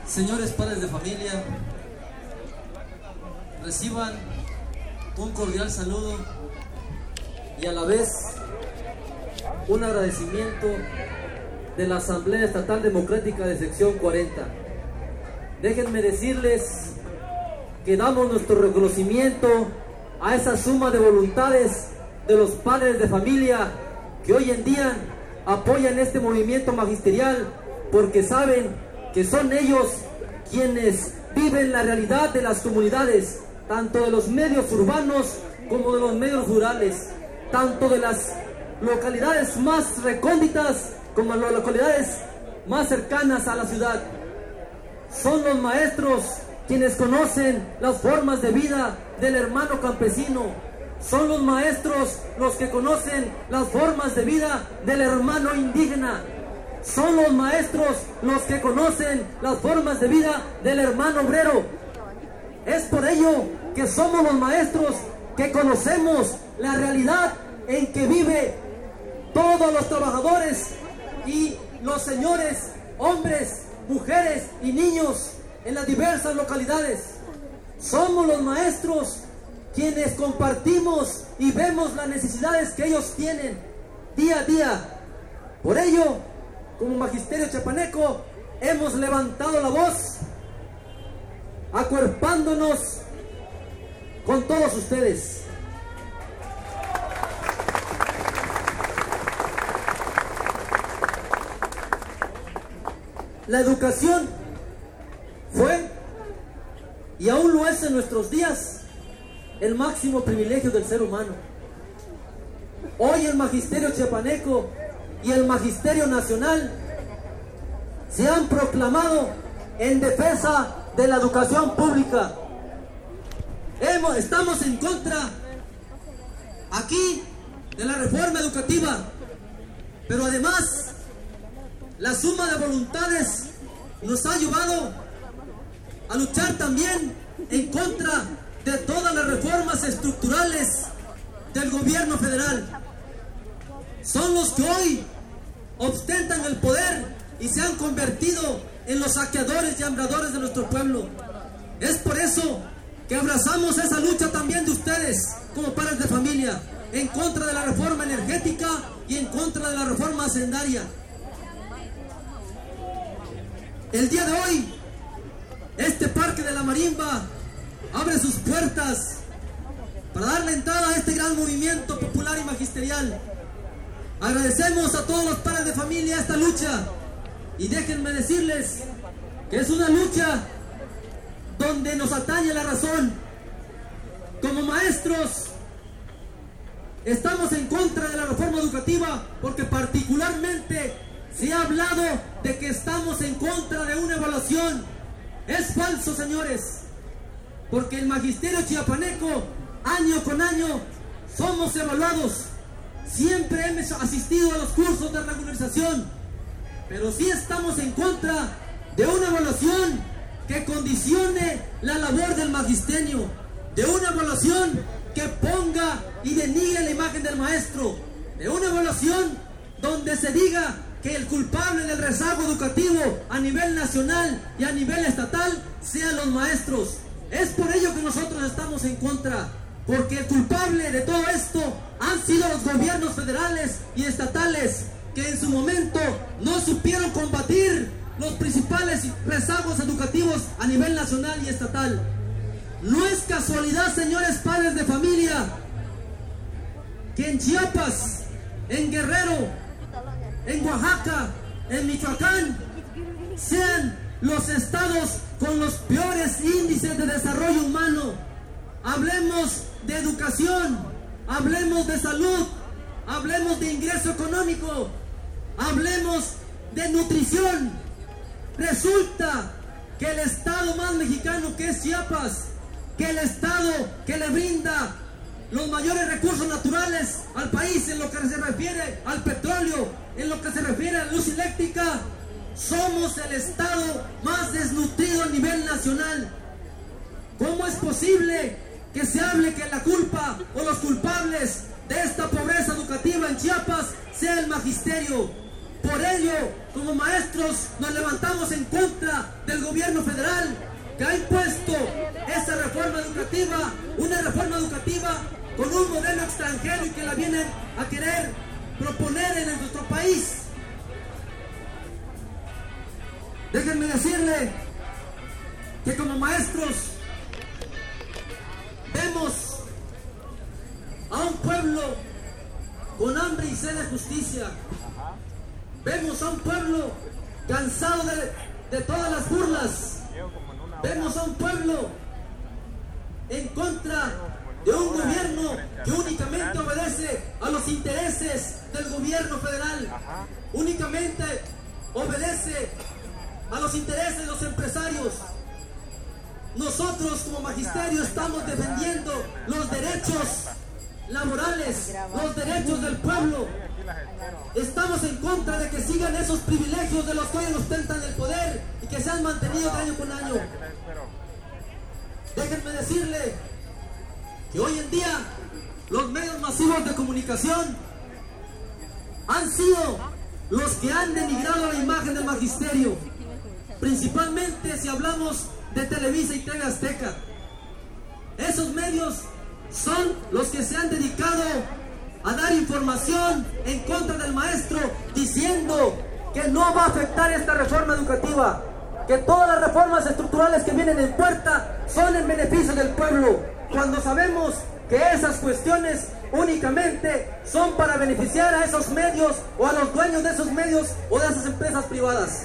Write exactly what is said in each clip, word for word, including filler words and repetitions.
Señores padres de familia, reciban un cordial saludo y a la vez un agradecimiento de la Asamblea Estatal Democrática de Sección cuarenta. Déjenme decirles que damos nuestro reconocimiento a esa suma de voluntades de los padres de familia que hoy en día apoyan este movimiento magisterial, porque saben que son ellos quienes viven la realidad de las comunidades, tanto de los medios urbanos como de los medios rurales, tanto de las localidades más recónditas como las localidades más cercanas a la ciudad. Son los maestros quienes conocen las formas de vida del hermano campesino. Son los maestros los que conocen las formas de vida del hermano indígena. Son los maestros los que conocen las formas de vida del hermano obrero. Es por ello que somos los maestros que conocemos la realidad en que vive todos los trabajadores y los señores, hombres, mujeres y niños en las diversas localidades. Somos los maestros quienes compartimos y vemos las necesidades que ellos tienen día a día. Por ello, como Magisterio Chiapaneco, hemos levantado la voz, acuerpándonos con todos ustedes. La educación fue, y aún lo es en nuestros días, el máximo privilegio del ser humano. Hoy el Magisterio Chiapaneco y el Magisterio Nacional se han proclamado en defensa de la educación pública. Hemos, estamos en contra aquí de la reforma educativa, pero además la suma de voluntades nos ha llevado a luchar también en contra de todas las reformas estructurales del gobierno federal. Son los que hoy ostentan el poder y se han convertido en los saqueadores y hambradores de nuestro pueblo. Es por eso que abrazamos esa lucha también de ustedes como padres de familia, en contra de la reforma energética y en contra de la reforma hacendaria. El día de hoy, este Parque de la Marimba abre sus puertas para darle entrada a este gran movimiento popular y magisterial. Agradecemos a todos los padres de familia esta lucha, y déjenme decirles que es una lucha donde nos atañe la razón. Como maestros estamos en contra de la reforma educativa porque particularmente se ha hablado de que estamos en contra de una evaluación. Es falso, señores, porque el Magisterio Chiapaneco, año con año, somos evaluados. Siempre hemos asistido a los cursos de regularización, pero sí estamos en contra de una evaluación que condicione la labor del magisterio, de una evaluación que ponga y denigre la imagen del maestro, de una evaluación donde se diga que el culpable del rezago educativo a nivel nacional y a nivel estatal sean los maestros. Es por ello que nosotros estamos en contra, porque el culpable de todo esto han sido los gobiernos federales y estatales, que en su momento no supieron combatir los principales rezagos educativos a nivel nacional y estatal. No es casualidad, señores padres de familia, que en Chiapas, en Guerrero, en Oaxaca, en Michoacán, sean los estados con los peores índices de desarrollo humano. Hablemos de educación, hablemos de salud, hablemos de ingreso económico, hablemos de nutrición. Resulta que el estado más mexicano, que es Chiapas, que el estado que le brinda los mayores recursos naturales al país en lo que se refiere al petróleo, en lo que se refiere a la luz eléctrica, somos el estado más desnutrido a nivel nacional. ¿Cómo es posible que se hable que la culpa o los culpables de esta pobreza educativa en Chiapas sea el magisterio? Por ello, como maestros, nos levantamos en contra del gobierno federal que ha impuesto esa reforma educativa, una reforma educativa con un modelo extranjero y que la vienen a querer proponer en nuestro país. Déjenme decirle que como maestros vemos a un pueblo con hambre y sed de justicia. Vemos a un pueblo cansado de, de todas las burlas. Vemos a un pueblo en contra de un gobierno que únicamente obedece a los intereses del gobierno federal. Únicamente obedece a los intereses de los empresarios. Nosotros como magisterio estamos defendiendo los derechos laborales, los derechos del pueblo. Estamos en contra de que sigan esos privilegios de los que hoy ostentan el poder y que se han mantenido de año con año. Déjenme decirle que hoy en día los medios masivos de comunicación han sido los que han denigrado la imagen del magisterio, principalmente si hablamos de Televisa y T V Azteca. Esos medios son los que se han dedicado a dar información en contra del maestro, diciendo que no va a afectar esta reforma educativa, que todas las reformas estructurales que vienen en puerta son en beneficio del pueblo, cuando sabemos que esas cuestiones únicamente son para beneficiar a esos medios o a los dueños de esos medios o de esas empresas privadas.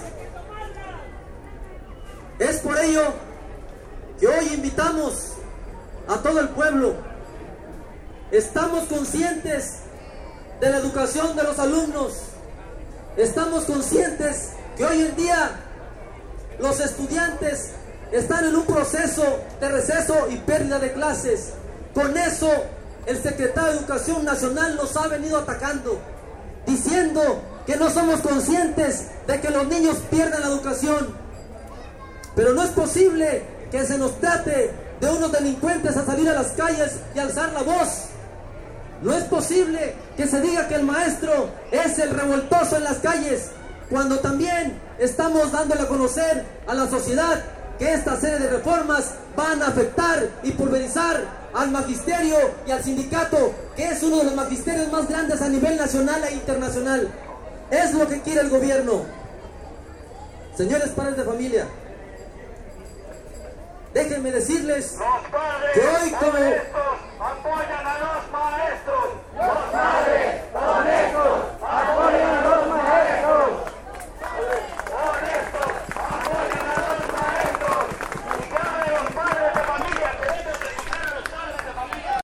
Es por ello que hoy invitamos a todo el pueblo. Estamos conscientes de la educación de los alumnos. Estamos conscientes que hoy en día los estudiantes están en un proceso de receso y pérdida de clases. Con eso, el secretario de Educación Nacional nos ha venido atacando, diciendo que no somos conscientes de que los niños pierden la educación. Pero no es posible que se nos trate de unos delincuentes a salir a las calles y alzar la voz. No es posible que se diga que el maestro es el revoltoso en las calles, cuando también estamos dándole a conocer a la sociedad que esta serie de reformas van a afectar y pulverizar al magisterio y al sindicato, que es uno de los magisterios más grandes a nivel nacional e internacional. Es lo que quiere el gobierno. Señores padres de familia, déjenme decirles que hoy como... apoyan a los